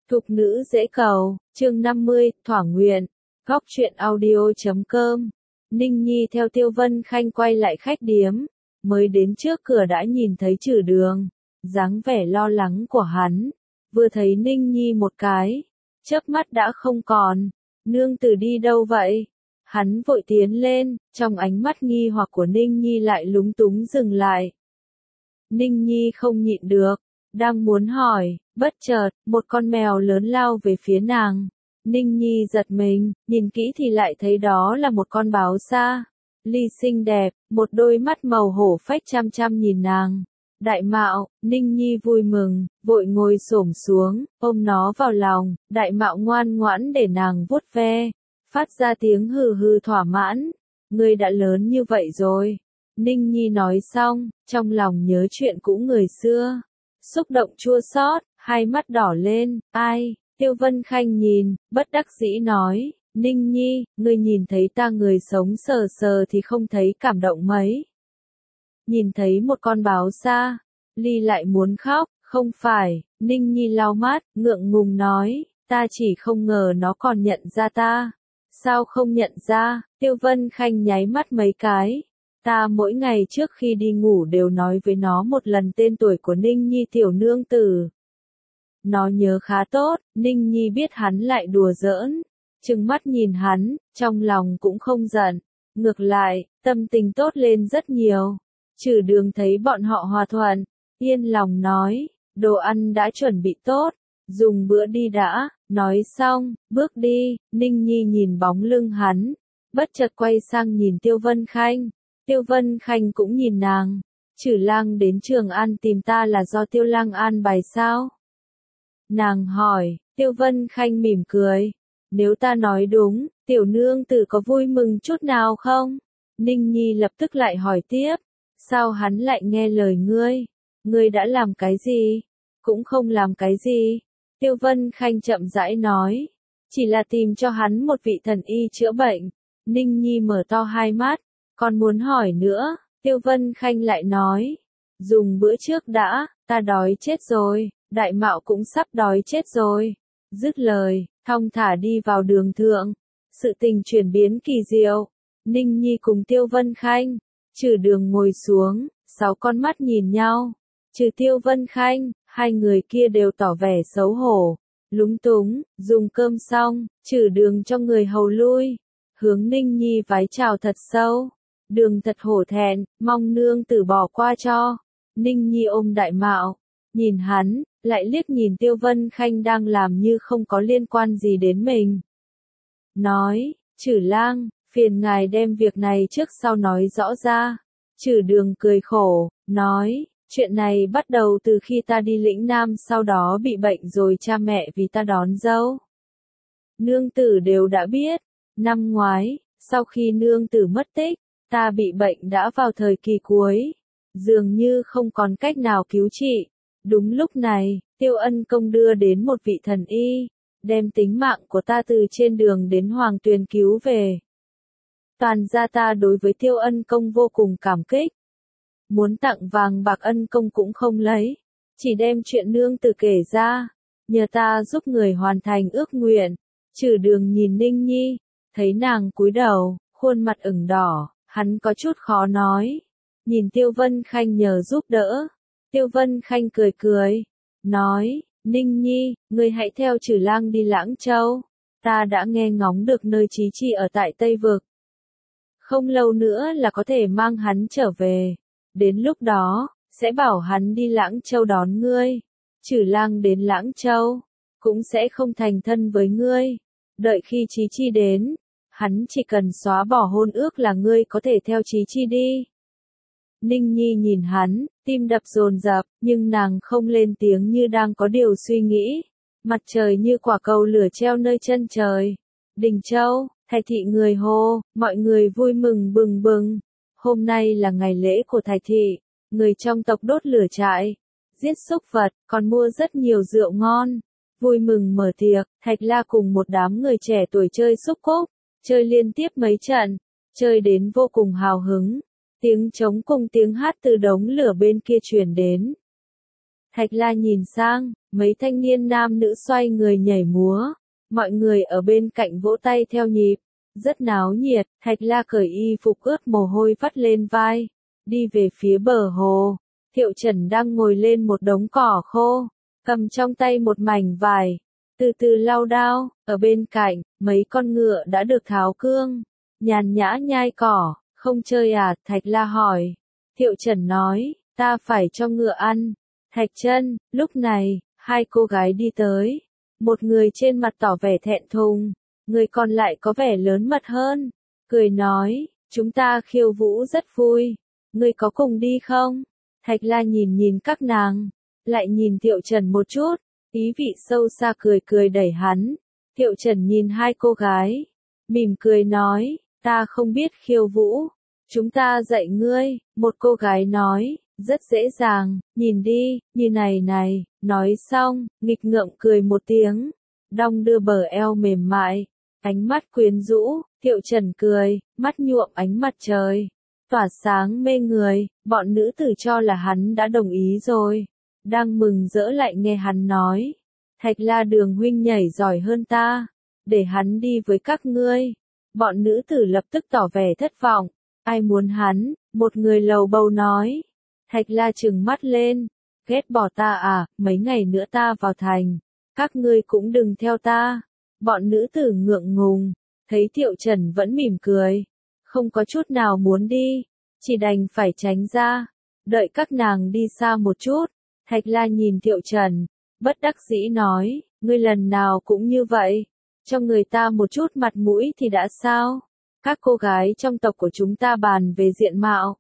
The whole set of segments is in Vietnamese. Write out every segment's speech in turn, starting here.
Thục nữ dễ cầu, chương 50, thỏa nguyện. Góc truyện audio.com. Ninh Nhi theo Tiêu Vân Khanh quay lại khách điếm, mới đến trước cửa đã nhìn thấy Trử Đường, dáng vẻ lo lắng của hắn, vừa thấy Ninh Nhi một cái, chớp mắt đã không còn. Nương tử đi đâu vậy? Hắn vội tiến lên, trong ánh mắt nghi hoặc của Ninh Nhi lại lúng túng dừng lại. Ninh Nhi không nhịn được, đang muốn hỏi, bất chợt, một con mèo lớn lao về phía nàng. Ninh Nhi giật mình, nhìn kỹ thì lại thấy đó là một con báo sa. Ly xinh đẹp, một đôi mắt màu hổ phách chăm chăm nhìn nàng. Đại Mạo, Ninh Nhi vui mừng, vội ngồi xổm xuống, ôm nó vào lòng. Đại Mạo ngoan ngoãn để nàng vuốt ve, phát ra tiếng hừ hừ thỏa mãn. Ngươi đã lớn như vậy rồi. Ninh Nhi nói xong, trong lòng nhớ chuyện cũ người xưa. Xúc động chua xót, hai mắt đỏ lên, ai? Tiêu Vân Khanh nhìn, bất đắc dĩ nói, Ninh Nhi, ngươi nhìn thấy ta người sống sờ sờ thì không thấy cảm động mấy. Nhìn thấy một con báo sa, Ly lại muốn khóc, không phải, Ninh Nhi lau mắt, ngượng ngùng nói, ta chỉ không ngờ nó còn nhận ra ta. Sao không nhận ra? Tiêu Vân Khanh nháy mắt mấy cái. Ta mỗi ngày trước khi đi ngủ đều nói với nó một lần tên tuổi của Ninh Nhi tiểu nương tử. Nó nhớ khá tốt, Ninh Nhi biết hắn lại đùa giỡn, trừng mắt nhìn hắn, trong lòng cũng không giận, ngược lại, tâm tình tốt lên rất nhiều. Trử Đường thấy bọn họ hòa thuận, yên lòng nói, đồ ăn đã chuẩn bị tốt, dùng bữa đi đã. Nói xong, bước đi. Ninh Nhi nhìn bóng lưng hắn, bất chợt quay sang nhìn Tiêu Vân Khanh. Tiêu Vân Khanh cũng nhìn nàng. Trử lang đến Trường An tìm ta là do Tiêu lang an bài sao? Nàng hỏi. Tiêu Vân Khanh mỉm cười. Nếu ta nói đúng, tiểu nương tử có vui mừng chút nào không? Ninh Nhi lập tức lại hỏi tiếp. Sao hắn lại nghe lời ngươi? Ngươi đã làm cái gì? Cũng không làm cái gì. Tiêu Vân Khanh chậm rãi nói. Chỉ là tìm cho hắn một vị thần y chữa bệnh. Ninh Nhi mở to hai mắt. Còn muốn hỏi nữa, Tiêu Vân Khanh lại nói. Dùng bữa trước đã, ta đói chết rồi, Đại Mạo cũng sắp đói chết rồi. Dứt lời, thong thả đi vào đường thượng. Sự tình chuyển biến kỳ diệu. Ninh Nhi cùng Tiêu Vân Khanh, Trử Đường ngồi xuống, 6 con mắt nhìn nhau. Trừ Tiêu Vân Khanh, hai người kia đều tỏ vẻ xấu hổ, lúng túng. Dùng cơm xong, Trử Đường cho người hầu lui, hướng Ninh Nhi vái chào thật sâu. Đường thật hổ thẹn, mong nương tử bỏ qua cho. Ninh Nhi ôm Đại Mạo, nhìn hắn, lại liếc nhìn Tiêu Vân Khanh đang làm như không có liên quan gì đến mình. Nói, Trử lang, phiền ngài đem việc này trước sau nói rõ ra. Trử Đường cười khổ, nói, chuyện này bắt đầu từ khi ta đi lĩnh Nam, sau đó bị bệnh rồi cha mẹ vì ta đón dâu. Nương tử đều đã biết, năm ngoái, sau khi nương tử mất tích, ta bị bệnh đã vào thời kỳ cuối, dường như không còn cách nào cứu trị. Đúng lúc này, Tiêu Ân Công đưa đến một vị thần y, đem tính mạng của ta từ trên đường đến Hoàng Tuyền cứu về. Toàn gia ta đối với Tiêu Ân Công vô cùng cảm kích. Muốn tặng vàng bạc Ân Công cũng không lấy, chỉ đem chuyện nương tử kể ra, nhờ ta giúp người hoàn thành ước nguyện. Trử Đường nhìn Ninh Nhi, thấy nàng cúi đầu, khuôn mặt ửng đỏ, hắn có chút khó nói. Nhìn Tiêu Vân Khanh nhờ giúp đỡ. Tiêu Vân Khanh cười cười, nói, Ninh Nhi, ngươi hãy theo Trử lang đi Lãng Châu. Ta đã nghe ngóng được nơi Chí Chi ở tại Tây Vực. Không lâu nữa là có thể mang hắn trở về. Đến lúc đó, sẽ bảo hắn đi Lãng Châu đón ngươi. Trử lang đến Lãng Châu, cũng sẽ không thành thân với ngươi. Đợi khi Chí Chi đến, hắn chỉ cần xóa bỏ hôn ước là ngươi có thể theo Chí Chi đi. Ninh Nhi nhìn hắn, tim đập dồn dập, nhưng nàng không lên tiếng như đang có điều suy nghĩ. Mặt trời như quả cầu lửa treo nơi chân trời. Đình Châu, Thái thị người hô, mọi người vui mừng bừng bừng. Hôm nay là ngày lễ của Thái thị, người trong tộc đốt lửa trại, giết súc vật, còn mua rất nhiều rượu ngon. Vui mừng mở tiệc, Thạch La cùng một đám người trẻ tuổi chơi xúc cúc, chơi liên tiếp mấy trận, chơi đến vô cùng hào hứng. Tiếng trống cùng tiếng hát từ đống lửa bên kia truyền đến. Thạch La nhìn sang, mấy thanh niên nam nữ xoay người nhảy múa. Mọi người ở bên cạnh vỗ tay theo nhịp. Rất náo nhiệt, Thạch La cởi y phục ướt mồ hôi vắt lên vai. Đi về phía bờ hồ. Thiệu Trần đang ngồi lên một đống cỏ khô. Cầm trong tay một mảnh vải. Từ từ lau đao, ở bên cạnh, mấy con ngựa đã được tháo cương. Nhàn nhã nhai cỏ, không chơi à, Thạch La hỏi. Thiệu Trần nói, ta phải cho ngựa ăn. Thạch Chân, lúc này, hai cô gái đi tới. Một người trên mặt tỏ vẻ thẹn thùng, người còn lại có vẻ lớn mật hơn. Cười nói, chúng ta khiêu vũ rất vui. Ngươi có cùng đi không? Thạch La nhìn nhìn các nàng, lại nhìn Thiệu Trần một chút, ý vị sâu xa cười cười đẩy hắn. Thiệu Trần nhìn hai cô gái, mỉm cười nói, ta không biết khiêu vũ, chúng ta dạy ngươi. Một cô gái nói, rất dễ dàng, nhìn đi, như này này. Nói xong, nghịch ngợm cười một tiếng, đong đưa bờ eo mềm mại, ánh mắt quyến rũ. Thiệu Trần cười, mắt nhuộm ánh mặt trời, tỏa sáng mê người. Bọn nữ tử cho là hắn đã đồng ý rồi, đang mừng rỡ lại nghe hắn nói, Thạch La Đường huynh nhảy giỏi hơn ta, để hắn đi với các ngươi. Bọn nữ tử lập tức tỏ vẻ thất vọng, ai muốn hắn? Một người lầu bầu nói. Thạch La trừng mắt lên, ghét bỏ ta à, mấy ngày nữa ta vào thành, các ngươi cũng đừng theo ta. Bọn nữ tử ngượng ngùng, thấy Thiệu Trần vẫn mỉm cười, không có chút nào muốn đi, chỉ đành phải tránh ra, đợi các nàng đi xa một chút. Thạch La nhìn Thiệu Trần, bất đắc dĩ nói, ngươi lần nào cũng như vậy, cho người ta một chút mặt mũi thì đã sao? Các cô gái trong tộc của chúng ta bàn về diện mạo,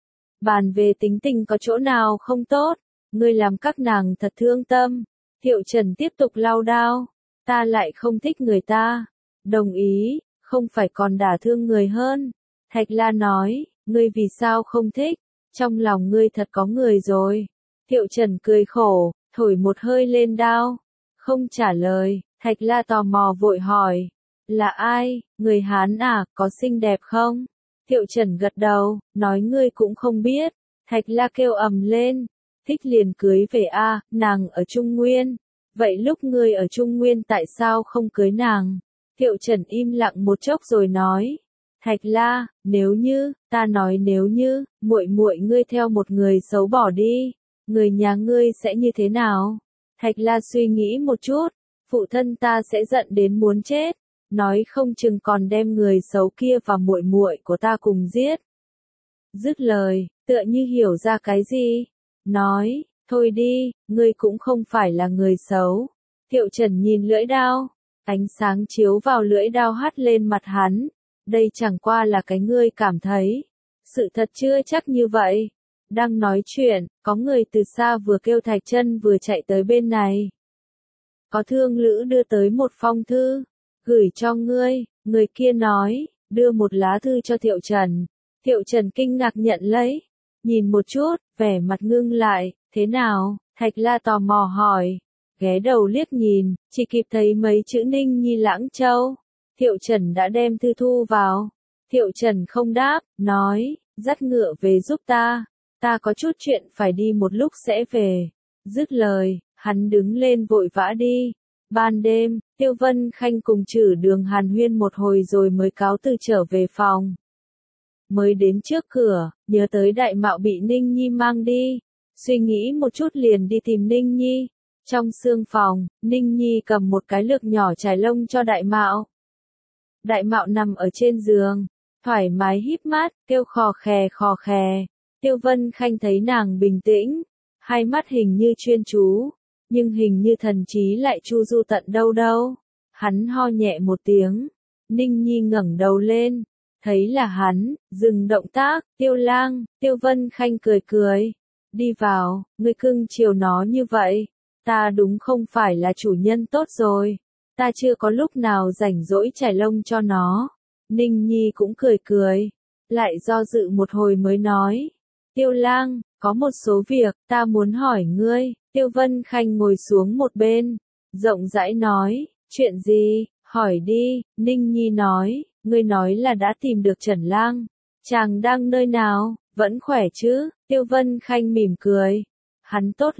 bàn về tính tình có chỗ nào không tốt, ngươi làm các nàng thật thương tâm. Thiệu Trần tiếp tục lau đao, ta lại không thích người ta. Đồng ý, không phải còn đả thương người hơn. Thạch La nói, ngươi vì sao không thích? Trong lòng ngươi thật có người rồi. Thiệu Trần cười khổ, thổi một hơi lên đao, không trả lời. Thạch La tò mò vội hỏi, là ai? Người Hán à, có xinh đẹp không? Thiệu Trần gật đầu, nói ngươi cũng không biết. Thạch La kêu ầm lên, thích liền cưới về a, nàng ở Trung Nguyên. Vậy lúc ngươi ở Trung Nguyên tại sao không cưới nàng? Thiệu Trần im lặng một chốc rồi nói, Thạch La, nếu như, ta nói nếu như, muội muội ngươi theo một người xấu bỏ đi, người nhà ngươi sẽ như thế nào? Thạch La suy nghĩ một chút, phụ thân ta sẽ giận đến muốn chết, nói không chừng còn đem người xấu kia và muội muội của ta cùng giết. Dứt lời, tựa như hiểu ra cái gì, nói, thôi đi, ngươi cũng không phải là người xấu. Thiệu Trần nhìn lưỡi đao, ánh sáng chiếu vào lưỡi đao hắt lên mặt hắn, đây chẳng qua là cái ngươi cảm thấy, sự thật chưa chắc như vậy. Đang nói chuyện, có người từ xa vừa kêu Thạch Chân vừa chạy tới bên này. Có thương lữ đưa tới một phong thư, gửi cho ngươi. Người kia nói, đưa một lá thư cho Thiệu Trần. Thiệu Trần kinh ngạc nhận lấy, nhìn một chút, vẻ mặt ngưng lại, thế nào? Thạch La tò mò hỏi, ghé đầu liếc nhìn, chỉ kịp thấy mấy chữ Ninh Nhi Lãng Châu. Thiệu Trần đã đem thư thu vào. Thiệu Trần không đáp, nói, dắt ngựa về giúp ta có chút chuyện phải đi một lúc sẽ về. Dứt lời, hắn đứng lên vội vã đi. Ban đêm, Tiêu Vân Khanh cùng Trử Đường hàn huyên một hồi rồi mới cáo từ trở về phòng. Mới đến trước cửa, nhớ tới Đại Mạo bị Ninh Nhi mang đi, suy nghĩ một chút liền đi tìm Ninh Nhi. Trong sương phòng, Ninh Nhi cầm một cái lược nhỏ chải lông cho Đại Mạo. Đại Mạo nằm ở trên giường, thoải mái híp mắt, kêu khò khè khò khè. Tiêu Vân Khanh thấy nàng bình tĩnh, hai mắt hình như chuyên chú, nhưng hình như thần trí lại chu du tận đâu đâu. Hắn ho nhẹ một tiếng, Ninh Nhi ngẩng đầu lên, thấy là hắn, dừng động tác. Tiêu Lang. Tiêu Vân Khanh cười cười, đi vào, ngươi cưng chiều nó như vậy, ta đúng không phải là chủ nhân tốt rồi, ta chưa có lúc nào rảnh rỗi chải lông cho nó. Ninh Nhi cũng cười cười, lại do dự một hồi mới nói, Tiêu Lang, có một số việc ta muốn hỏi ngươi. Tiêu Vân Khanh ngồi xuống một bên, rộng rãi nói, chuyện gì, hỏi đi. Ninh Nhi nói, ngươi nói là đã tìm được Trần Lang, chàng đang nơi nào, vẫn khỏe chứ? Tiêu Vân Khanh mỉm cười, hắn tốt lắm,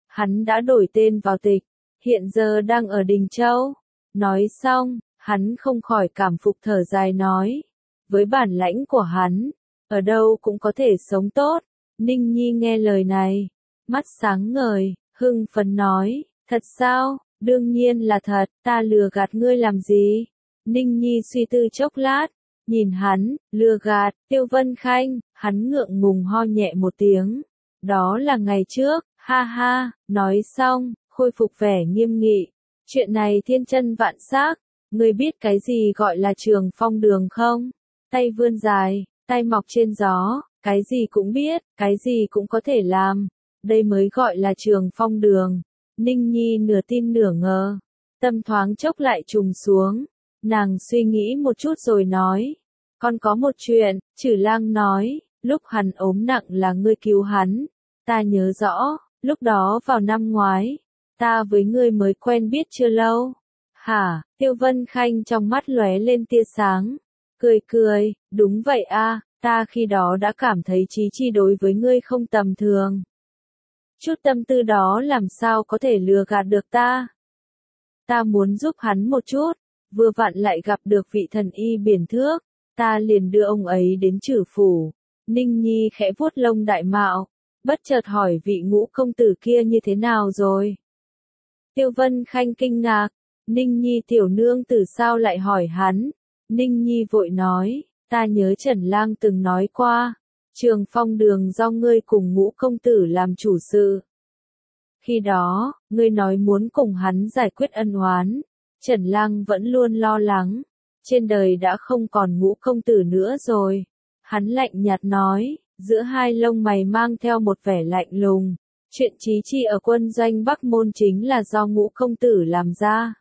hắn đã đổi tên vào tịch, hiện giờ đang ở Đình Châu. Nói xong, hắn không khỏi cảm phục thở dài nói, với bản lãnh của hắn, ở đâu cũng có thể sống tốt. Ninh Nhi nghe lời này, mắt sáng ngời, hưng phấn nói, thật sao, đương nhiên là thật, ta lừa gạt ngươi làm gì? Ninh Nhi suy tư chốc lát, nhìn hắn, lừa gạt, Tiêu Vân Khanh, hắn ngượng ngùng ho nhẹ một tiếng. Đó là ngày trước, ha ha, nói xong, khôi phục vẻ nghiêm nghị. Chuyện này thiên chân vạn xác, ngươi biết cái gì gọi là Trường Phong Đường không? Tay vươn dài, tay mọc trên gió, cái gì cũng biết, cái gì cũng có thể làm. Đây mới gọi là Trường Phong Đường. Ninh Nhi nửa tin nửa ngờ, tâm thoáng chốc lại trùng xuống. Nàng suy nghĩ một chút rồi nói, còn có một chuyện, Trử Lang nói, lúc hắn ốm nặng là ngươi cứu hắn. Ta nhớ rõ, lúc đó vào năm ngoái, ta với ngươi mới quen biết chưa lâu. Hả, Tiêu Vân Khanh trong mắt lóe lên tia sáng, cười cười, đúng vậy a, ta khi đó đã cảm thấy Chí Chi đối với ngươi không tầm thường. Chút tâm tư đó làm sao có thể lừa gạt được ta. Ta muốn giúp hắn một chút, vừa vặn lại gặp được vị thần y biển thước, ta liền đưa ông ấy đến Trử phủ. Ninh Nhi khẽ vuốt lông đại mạo, bất chợt hỏi vị Ngũ công tử kia như thế nào rồi. Tiêu Vân Khanh kinh ngạc, Ninh Nhi tiểu nương tử sao lại hỏi hắn. Ninh Nhi vội nói, ta nhớ Trần Lang từng nói qua, Trường Phong Đường do ngươi cùng Ngũ công tử làm chủ sự. Khi đó, ngươi nói muốn cùng hắn giải quyết ân oán. Trần Lang vẫn luôn lo lắng, trên đời đã không còn Ngũ công tử nữa rồi. Hắn lạnh nhạt nói, giữa hai lông mày mang theo một vẻ lạnh lùng, chuyện Chí Chi ở quân doanh Bắc Môn chính là do Ngũ công tử làm ra.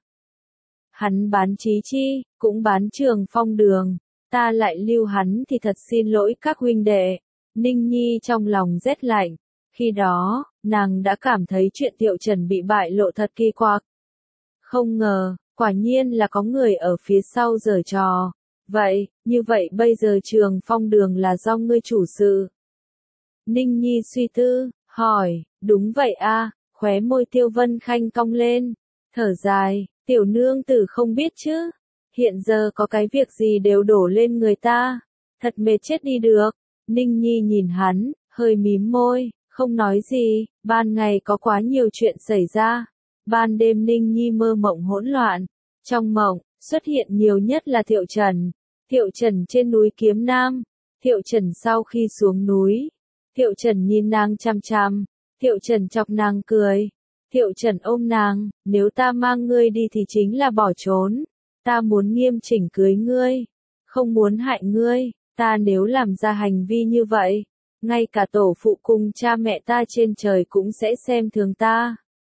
Hắn bán Chí Chi, cũng bán Trường Phong Đường, ta lại lưu hắn thì thật xin lỗi các huynh đệ. Ninh Nhi trong lòng rét lạnh, khi đó, nàng đã cảm thấy chuyện Tiệu Trần bị bại lộ thật kỳ quặc. Không ngờ, quả nhiên là có người ở phía sau giở trò. Vậy, như vậy bây giờ Trường Phong Đường là do ngươi chủ sự. Ninh Nhi suy tư, hỏi, đúng vậy a, khóe môi Tiêu Vân Khanh cong lên, thở dài, tiểu nương tử không biết chứ. Hiện giờ có cái việc gì đều đổ lên người ta, thật mệt chết đi được. Ninh Nhi nhìn hắn, hơi mím môi, không nói gì, ban ngày có quá nhiều chuyện xảy ra. Ban đêm Ninh Nhi mơ mộng hỗn loạn, trong mộng, xuất hiện nhiều nhất là Thiệu Trần. Thiệu Trần trên núi Kiếm Nam, Thiệu Trần sau khi xuống núi, Thiệu Trần nhìn nàng chằm chằm, Thiệu Trần chọc nàng cười, Thiệu Trần ôm nàng, nếu ta mang ngươi đi thì chính là bỏ trốn, ta muốn nghiêm chỉnh cưới ngươi, không muốn hại ngươi, ta nếu làm ra hành vi như vậy, ngay cả tổ phụ cùng cha mẹ ta trên trời cũng sẽ xem thường ta.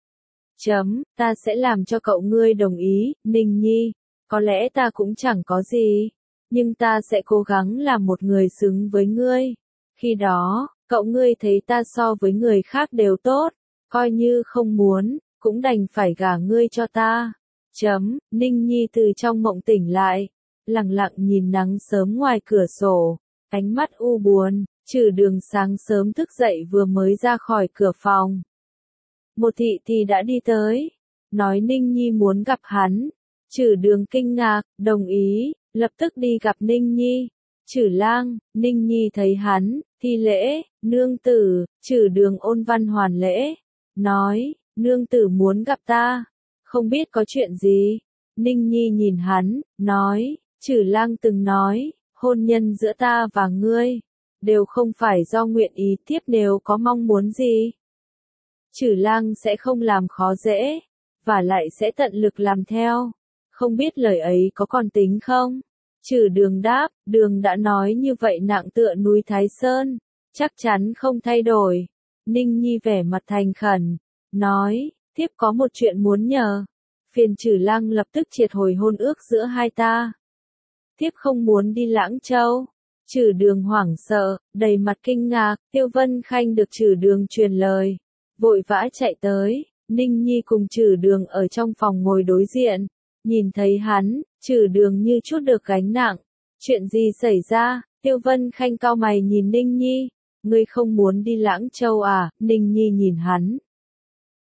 Ta sẽ làm cho cậu ngươi đồng ý, Ninh Nhi, có lẽ ta cũng chẳng có gì, nhưng ta sẽ cố gắng làm một người xứng với ngươi. Khi đó, cậu ngươi thấy ta so với người khác đều tốt, coi như không muốn, cũng đành phải gả ngươi cho ta. Ninh Nhi từ trong mộng tỉnh lại, lặng lặng nhìn nắng sớm ngoài cửa sổ, ánh mắt u buồn, Trừ Đường sáng sớm thức dậy vừa mới ra khỏi cửa phòng. Một thị thì đã đi tới, nói Ninh Nhi muốn gặp hắn. Trừ Đường kinh ngạc, đồng ý, lập tức đi gặp Ninh Nhi. Trử Lang, Ninh Nhi thấy hắn, thi lễ, nương tử. Trừ Đường ôn văn hoàn lễ, nói, nương tử muốn gặp ta, không biết có chuyện gì. Ninh Nhi nhìn hắn, nói, Trử Lang từng nói, hôn nhân giữa ta và ngươi, đều không phải do nguyện ý tiếp nếu có mong muốn gì. Trử Lang sẽ không làm khó dễ, và lại sẽ tận lực làm theo. Không biết lời ấy có còn tính không? Trừ Đường đáp, Đường đã nói như vậy nặng tựa núi Thái Sơn, chắc chắn không thay đổi. Ninh Nhi vẻ mặt thành khẩn, nói, thiếp có một chuyện muốn nhờ. Phiền Trử Lang lập tức triệt hồi hôn ước giữa hai ta. Thiếp không muốn đi Lãng Châu. Trừ Đường hoảng sợ, đầy mặt kinh ngạc. Tiêu Vân Khanh được Trừ Đường truyền lời, vội vã chạy tới. Ninh Nhi cùng Trừ Đường ở trong phòng ngồi đối diện, nhìn thấy hắn, Trừ Đường như chút được gánh nặng. Chuyện gì xảy ra? Tiêu Vân Khanh cau mày nhìn Ninh Nhi, ngươi không muốn đi Lãng Châu à? Ninh Nhi nhìn hắn,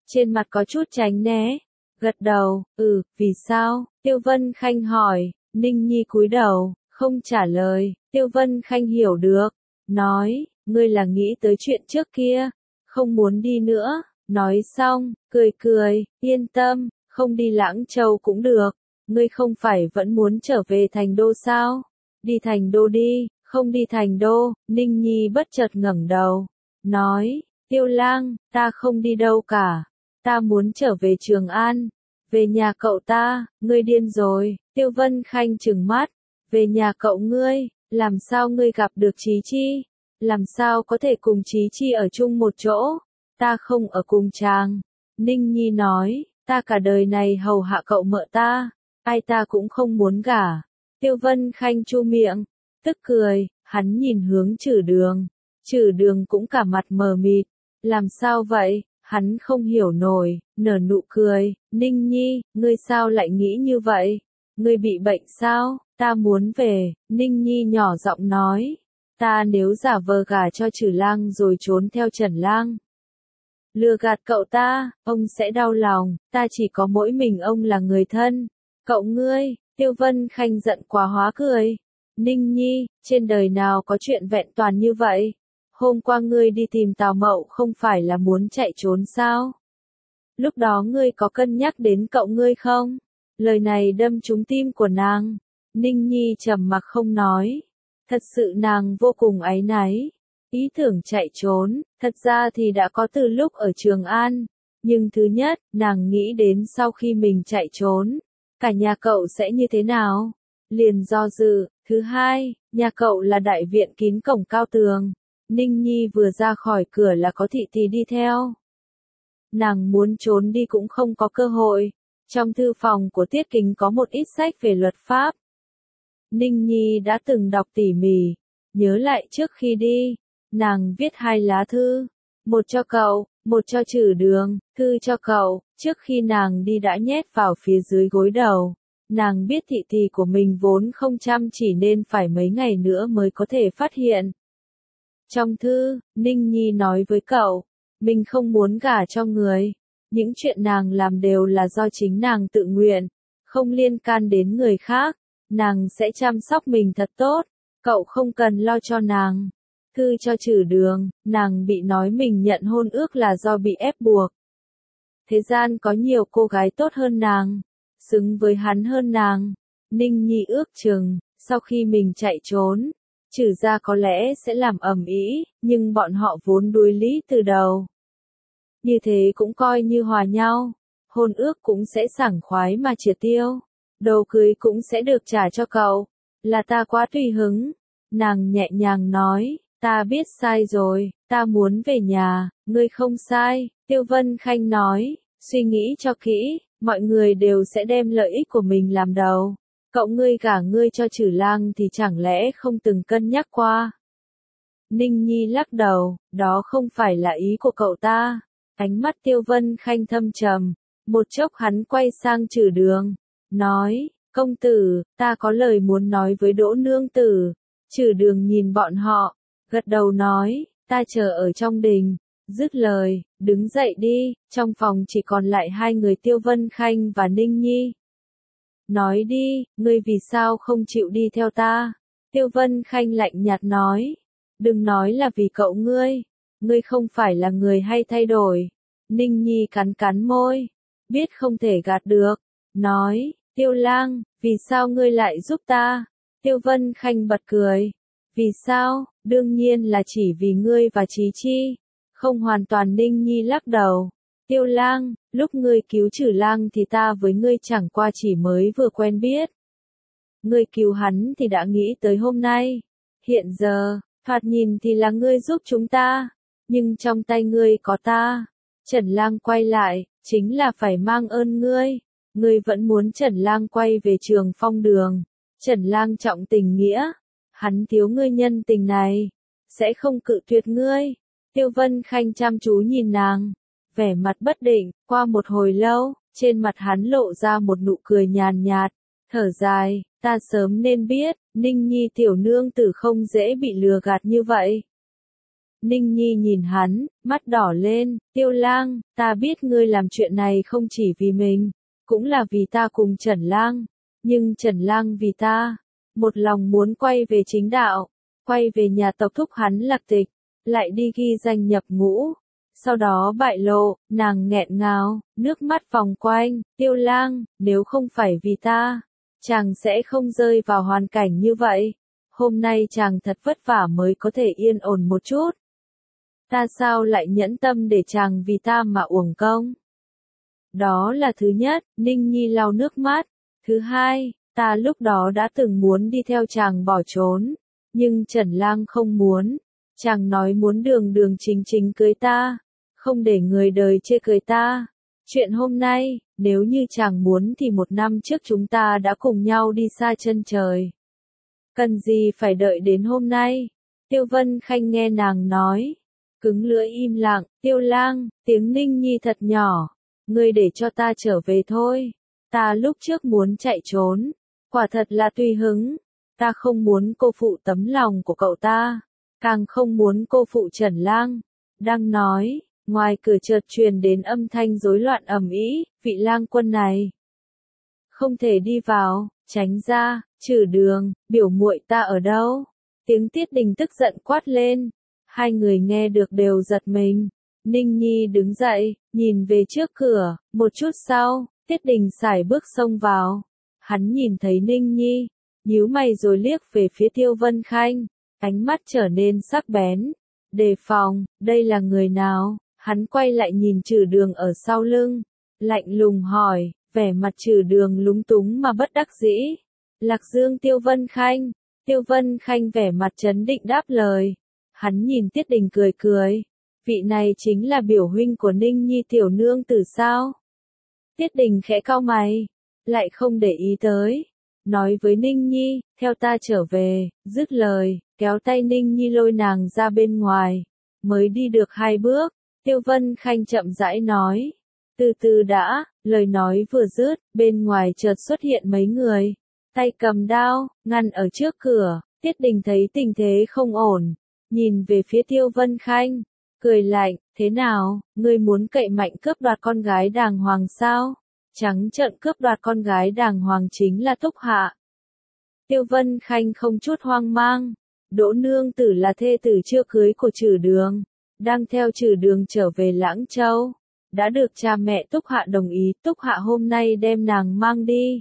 trên mặt có chút tránh né. Gật đầu, vì sao? Tiêu Vân Khanh hỏi. Ninh Nhi cúi đầu, không trả lời. Tiêu Vân Khanh hiểu được, nói, ngươi là nghĩ tới chuyện trước kia, không muốn đi nữa. Nói xong, cười cười, yên tâm, không đi Lãng Châu cũng được. Ngươi không phải vẫn muốn trở về Thành Đô sao? Đi Thành Đô đi, không đi Thành Đô. Ninh Nhi bất chợt ngẩng đầu, nói, Tiêu Lang, ta không đi đâu cả. Ta muốn trở về Trường An, về nhà cậu ta. Ngươi điên rồi. Tiêu Vân Khanh trừng mắt, về nhà cậu ngươi, làm sao ngươi gặp được Chí Chi? Làm sao có thể cùng Chí Chi ở chung một chỗ? Ta không ở cùng chàng. Ninh Nhi nói, ta cả đời này hầu hạ cậu mợ ta, ai ta cũng không muốn gả. Tiêu Vân Khanh chu miệng, tức cười, hắn nhìn hướng Trử Đường. Trử Đường cũng cả mặt mờ mịt, làm sao vậy? Hắn không hiểu nổi, nở nụ cười, Ninh Nhi, ngươi sao lại nghĩ như vậy? Ngươi bị bệnh sao? Ta muốn về. Ninh Nhi nhỏ giọng nói, ta nếu giả vờ gả cho Trử Lang rồi trốn theo Trần Lang, lừa gạt cậu ta, ông sẽ đau lòng. Ta chỉ có mỗi mình ông là người thân. Cậu ngươi. Tiêu Vân Khanh giận quá hóa cười. Ninh Nhi, trên đời nào có chuyện vẹn toàn như vậy? Hôm qua ngươi đi tìm Tào Mậu không phải là muốn chạy trốn sao? Lúc đó ngươi có cân nhắc đến cậu ngươi không? Lời này đâm trúng tim của nàng. Ninh Nhi trầm mặc không nói. Thật sự nàng vô cùng áy náy. Ý tưởng chạy trốn, thật ra thì đã có từ lúc ở Trường An. Nhưng thứ nhất, nàng nghĩ đến sau khi mình chạy trốn, cả nhà cậu sẽ như thế nào? Liền do dự. Thứ hai, nhà cậu là đại viện kín cổng cao tường. Ninh Nhi vừa ra khỏi cửa là có thị tỳ đi theo. Nàng muốn trốn đi cũng không có cơ hội. Trong thư phòng của Tiết Kính có một ít sách về luật pháp. Ninh Nhi đã từng đọc tỉ mỉ, nhớ lại trước khi đi, nàng viết 2 lá thư, một cho cậu, một cho Trử Đường. Thư cho cậu, trước khi nàng đi đã nhét vào phía dưới gối đầu. Nàng biết thị tỳ của mình vốn không chăm chỉ nên phải mấy ngày nữa mới có thể phát hiện. Trong thư, Ninh Nhi nói với cậu, mình không muốn gả cho người. Những chuyện nàng làm đều là do chính nàng tự nguyện, không liên can đến người khác. Nàng sẽ chăm sóc mình thật tốt, cậu không cần lo cho nàng. Thư cho Trử Đường, nàng bị nói mình nhận hôn ước là do bị ép buộc. Thế gian có nhiều cô gái tốt hơn nàng, xứng với hắn hơn nàng. Ninh Nhi ước chừng, sau khi mình chạy trốn, Trử gia có lẽ sẽ làm ầm ĩ, nhưng bọn họ vốn đuối lý từ đầu. Như thế cũng coi như hòa nhau, hôn ước cũng sẽ sảng khoái mà triệt tiêu. Đồ cưới cũng sẽ được trả cho cậu. Là ta quá tùy hứng. Nàng nhẹ nhàng nói, ta biết sai rồi, ta muốn về nhà. Ngươi không sai. Tiêu Vân Khanh nói, suy nghĩ cho kỹ, mọi người đều sẽ đem lợi ích của mình làm đầu. Cậu ngươi gả ngươi cho Trử Lang thì chẳng lẽ không từng cân nhắc qua? Ninh Nhi lắc đầu, đó không phải là ý của cậu ta. Ánh mắt Tiêu Vân Khanh thâm trầm, một chốc hắn quay sang Trử Đường, nói, công tử, ta có lời muốn nói với Đỗ nương tử. Trử Đường nhìn bọn họ, gật đầu nói, ta chờ ở trong đình. Dứt lời, đứng dậy đi. Trong phòng chỉ còn lại 2 người Tiêu Vân Khanh và Ninh Nhi. Nói đi, ngươi vì sao không chịu đi theo ta? Tiêu Vân Khanh lạnh nhạt nói, đừng nói là vì cậu ngươi không phải là người hay thay đổi. Ninh Nhi cắn cắn môi, biết không thể gạt được, nói, Tiêu Lang, vì sao ngươi lại giúp ta? Tiêu Vân Khanh bật cười, vì sao? Đương nhiên là chỉ vì ngươi và Chí Chi. Không hoàn toàn. Ninh Nhi lắc đầu. Tiêu Lang, lúc ngươi cứu Trử Lang thì ta với ngươi chẳng qua chỉ mới vừa quen biết. Ngươi cứu hắn thì đã nghĩ tới hôm nay. Hiện giờ, thoạt nhìn thì là ngươi giúp chúng ta, nhưng trong tay ngươi có ta. Trần Lang quay lại, chính là phải mang ơn ngươi. Ngươi vẫn muốn Trần Lang quay về Trường Phong Đường. Trần Lang trọng tình nghĩa, hắn thiếu ngươi nhân tình này, sẽ không cự tuyệt ngươi. Tiêu Vân Khanh chăm chú nhìn nàng, vẻ mặt bất định. Qua một hồi lâu, trên mặt hắn lộ ra một nụ cười nhàn nhạt, thở dài, ta sớm nên biết, Ninh Nhi tiểu nương tử không dễ bị lừa gạt như vậy. Ninh Nhi nhìn hắn, mắt đỏ lên, Tiêu Lang, ta biết ngươi làm chuyện này không chỉ vì mình, cũng là vì ta cùng Trần Lang, nhưng Trần Lang vì ta, một lòng muốn quay về chính đạo, quay về nhà tộc thúc hắn lạc tịch, lại đi ghi danh nhập ngũ. Sau đó bại lộ, nàng nghẹn ngào, nước mắt vòng quanh, Tiêu Lang, nếu không phải vì ta, chàng sẽ không rơi vào hoàn cảnh như vậy. Hôm nay chàng thật vất vả mới có thể yên ổn một chút. Ta sao lại nhẫn tâm để chàng vì ta mà uổng công? Đó là thứ nhất, Ninh Nhi lau nước mắt. Thứ hai, ta lúc đó đã từng muốn đi theo chàng bỏ trốn, nhưng Trần Lang không muốn. Chàng nói muốn đường đường chính chính cưới ta, không để người đời chê cười ta. Chuyện hôm nay, nếu như chàng muốn thì 1 năm trước chúng ta đã cùng nhau đi xa chân trời. Cần gì phải đợi đến hôm nay? Tiêu Vân Khanh nghe nàng nói, cứng lưỡi im lặng. Tiêu Lang, tiếng Ninh Nhi thật nhỏ, ngươi để cho ta trở về thôi. Ta lúc trước muốn chạy trốn, quả thật là tùy hứng. Ta không muốn cô phụ tấm lòng của cậu ta, càng không muốn cô phụ Trần Lang. Đang nói, ngoài cửa chợt truyền đến âm thanh rối loạn ầm ĩ, vị lang quân này không thể đi vào, tránh ra, trừ đường, biểu muội ta ở đâu? Tiếng Tiết Đình tức giận quát lên. Hai người nghe được đều giật mình. Ninh Nhi đứng dậy, nhìn về trước cửa, một chút sau, Tiết Đình sải bước xông vào. Hắn nhìn thấy Ninh Nhi, nhíu mày rồi liếc về phía Tiêu Vân Khanh, ánh mắt trở nên sắc bén. Đề phòng, đây là người nào? Hắn quay lại nhìn Trừ Đường ở sau lưng, lạnh lùng hỏi, vẻ mặt Trừ Đường lúng túng mà bất đắc dĩ. Lạc Dương Tiêu Vân Khanh. Tiêu Vân Khanh vẻ mặt trấn định đáp lời. Hắn nhìn Tiết Đình cười cười. Vị này chính là biểu huynh của Ninh Nhi tiểu nương tử sao? Tiết Đình khẽ cau mày, lại không để ý tới. Nói với Ninh Nhi, theo ta trở về, dứt lời, kéo tay Ninh Nhi lôi nàng ra bên ngoài. Mới đi được 2 bước, Tiêu Vân Khanh chậm rãi nói. Từ từ đã, lời nói vừa dứt, bên ngoài chợt xuất hiện mấy người. Tay cầm đao, ngăn ở trước cửa. Tiết Đình thấy tình thế không ổn, nhìn về phía Tiêu Vân Khanh, cười lạnh, thế nào, ngươi muốn cậy mạnh cướp đoạt con gái đàng hoàng sao? Trắng trợn cướp đoạt con gái đàng hoàng chính là Túc Hạ. Tiêu Vân Khanh không chút hoang mang, Đỗ nương tử là thê tử chưa cưới của Trừ Đường, đang theo Trừ Đường trở về Lãng Châu, đã được cha mẹ Túc Hạ đồng ý, Túc Hạ hôm nay đem nàng mang đi.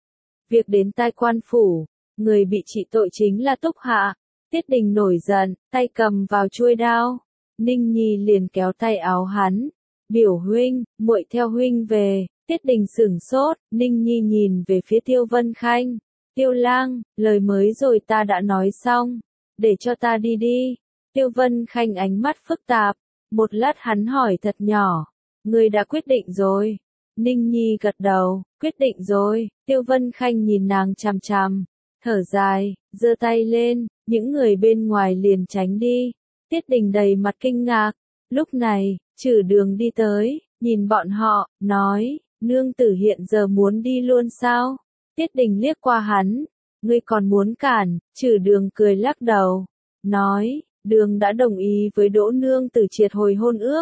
Việc đến tai quan phủ, người bị trị tội chính là Túc Hạ. Tiết Đình nổi giận, tay cầm vào chuôi đao. Ninh Nhi liền kéo tay áo hắn. Biểu huynh, muội theo huynh về. Tiết Đình sửng sốt, Ninh Nhi nhìn về phía Tiêu Vân Khanh. Tiêu Lang, lời mới rồi ta đã nói xong. Để cho ta đi đi. Tiêu Vân Khanh ánh mắt phức tạp. Một lát hắn hỏi thật nhỏ. Ngươi đã quyết định rồi. Ninh Nhi gật đầu, quyết định rồi. Tiêu Vân Khanh nhìn nàng chằm chằm, thở dài, giơ tay lên, những người bên ngoài liền tránh đi. Tiết Đình đầy mặt kinh ngạc. Lúc này, Trừ Đường đi tới, nhìn bọn họ, nói, nương tử hiện giờ muốn đi luôn sao? Tiết Đình liếc qua hắn, ngươi còn muốn cản? Trừ Đường cười lắc đầu, nói, Đường đã đồng ý với Đỗ nương tử triệt hồi hôn ước.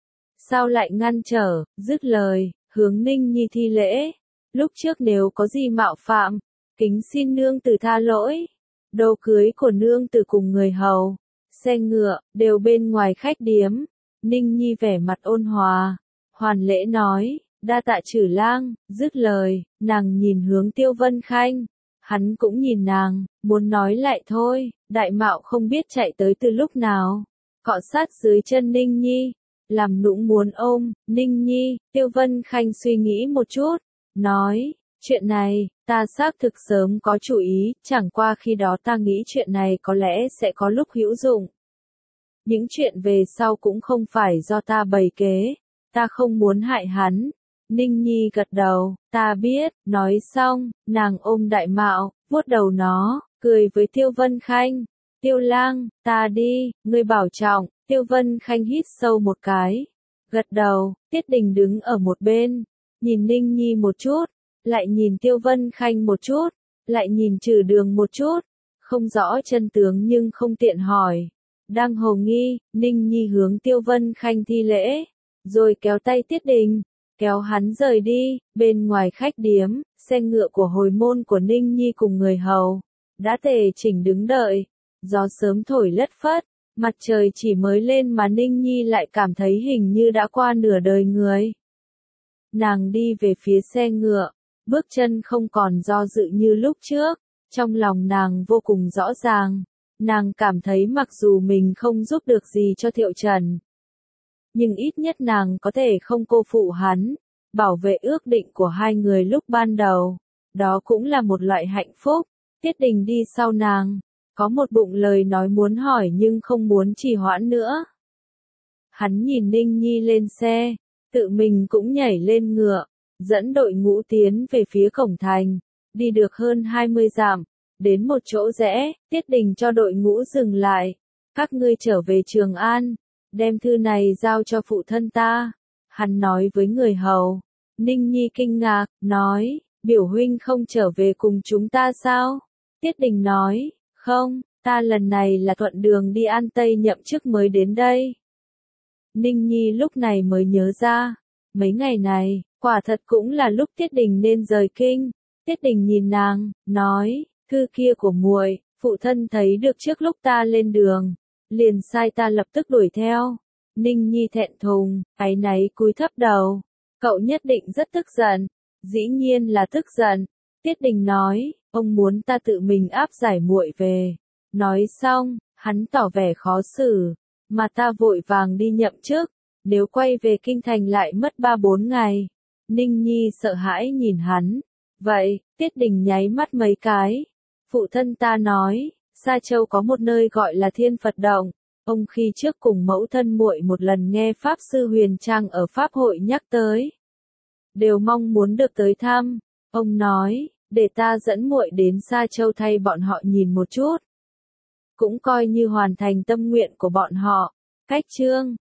Sao lại ngăn trở? Dứt lời, hướng Ninh Nhi thi lễ. Lúc trước nếu có gì mạo phạm, kính xin nương tử tha lỗi. Đồ cưới của nương tử cùng người hầu, xe ngựa, đều bên ngoài khách điếm. Ninh Nhi vẻ mặt ôn hòa, hoàn lễ nói, đa tạ Trừ Lang. Dứt lời, nàng nhìn hướng Tiêu Vân Khanh. Hắn cũng nhìn nàng, muốn nói lại thôi, đại mạo không biết chạy tới từ lúc nào. Cọ sát dưới chân Ninh Nhi, làm nũng muốn ôm. Ninh Nhi. Tiêu Vân Khanh suy nghĩ một chút, nói, chuyện này, ta xác thực sớm có chủ ý, chẳng qua khi đó ta nghĩ chuyện này có lẽ sẽ có lúc hữu dụng. Những chuyện về sau cũng không phải do ta bày kế, ta không muốn hại hắn. Ninh Nhi gật đầu, ta biết. Nói xong, nàng ôm đại mạo, vuốt đầu nó, cười với Tiêu Vân Khanh. Tiêu Lang, ta đi, ngươi bảo trọng. Tiêu Vân Khanh hít sâu một cái, gật đầu. Tiết Đình đứng ở một bên, nhìn Ninh Nhi một chút, lại nhìn Tiêu Vân Khanh một chút, lại nhìn Trừ Đường một chút, không rõ chân tướng nhưng không tiện hỏi. Đang hồ nghi, Ninh Nhi hướng Tiêu Vân Khanh thi lễ, rồi kéo tay Tiết Đình, kéo hắn rời đi. Bên ngoài khách điếm, xe ngựa của hồi môn của Ninh Nhi cùng người hầu đã tề chỉnh đứng đợi. Gió sớm thổi lất phất, mặt trời chỉ mới lên mà Ninh Nhi lại cảm thấy hình như đã qua nửa đời người. Nàng đi về phía xe ngựa, bước chân không còn do dự như lúc trước, trong lòng nàng vô cùng rõ ràng. Nàng cảm thấy mặc dù mình không giúp được gì cho Thiệu Trần, nhưng ít nhất nàng có thể không cô phụ hắn, bảo vệ ước định của hai người lúc ban đầu. Đó cũng là một loại hạnh phúc. Tiết Đình đi sau nàng, có một bụng lời nói muốn hỏi nhưng không muốn trì hoãn nữa. Hắn nhìn Ninh Nhi lên xe, tự mình cũng nhảy lên ngựa, dẫn đội ngũ tiến về phía cổng thành. Đi được hơn 20 dặm, đến một chỗ rẽ, Tiết Đình cho đội ngũ dừng lại. Các ngươi trở về Trường An, đem thư này giao cho phụ thân ta. Hắn nói với người hầu. Ninh Nhi kinh ngạc, nói, biểu huynh không trở về cùng chúng ta sao? Tiết Đình nói, không, ta lần này là thuận đường đi An Tây nhậm chức mới đến đây. Ninh Nhi lúc này mới nhớ ra, mấy ngày này, quả thật cũng là lúc Tiết Đình nên rời kinh. Tiết Đình nhìn nàng, nói, thư kia của muội, phụ thân thấy được trước lúc ta lên đường, liền sai ta lập tức đuổi theo. Ninh Nhi thẹn thùng, áy náy cúi thấp đầu. Cậu nhất định rất tức giận. Dĩ nhiên là tức giận. Tiết Đình nói, ông muốn ta tự mình áp giải muội về. Nói xong, hắn tỏ vẻ khó xử, mà ta vội vàng đi nhậm chức, nếu quay về kinh thành lại mất 3-4 ngày. Ninh Nhi sợ hãi nhìn hắn. Vậy, Tiết Đình nháy mắt mấy cái. Phụ thân ta nói, Sa Châu có một nơi gọi là Thiên Phật Động. Ông khi trước cùng mẫu thân muội một lần nghe Pháp Sư Huyền Trang ở Pháp hội nhắc tới, đều mong muốn được tới thăm. Ông nói, để ta dẫn muội đến Sa Châu thay bọn họ nhìn một chút. Cũng coi như hoàn thành tâm nguyện của bọn họ. Cách chương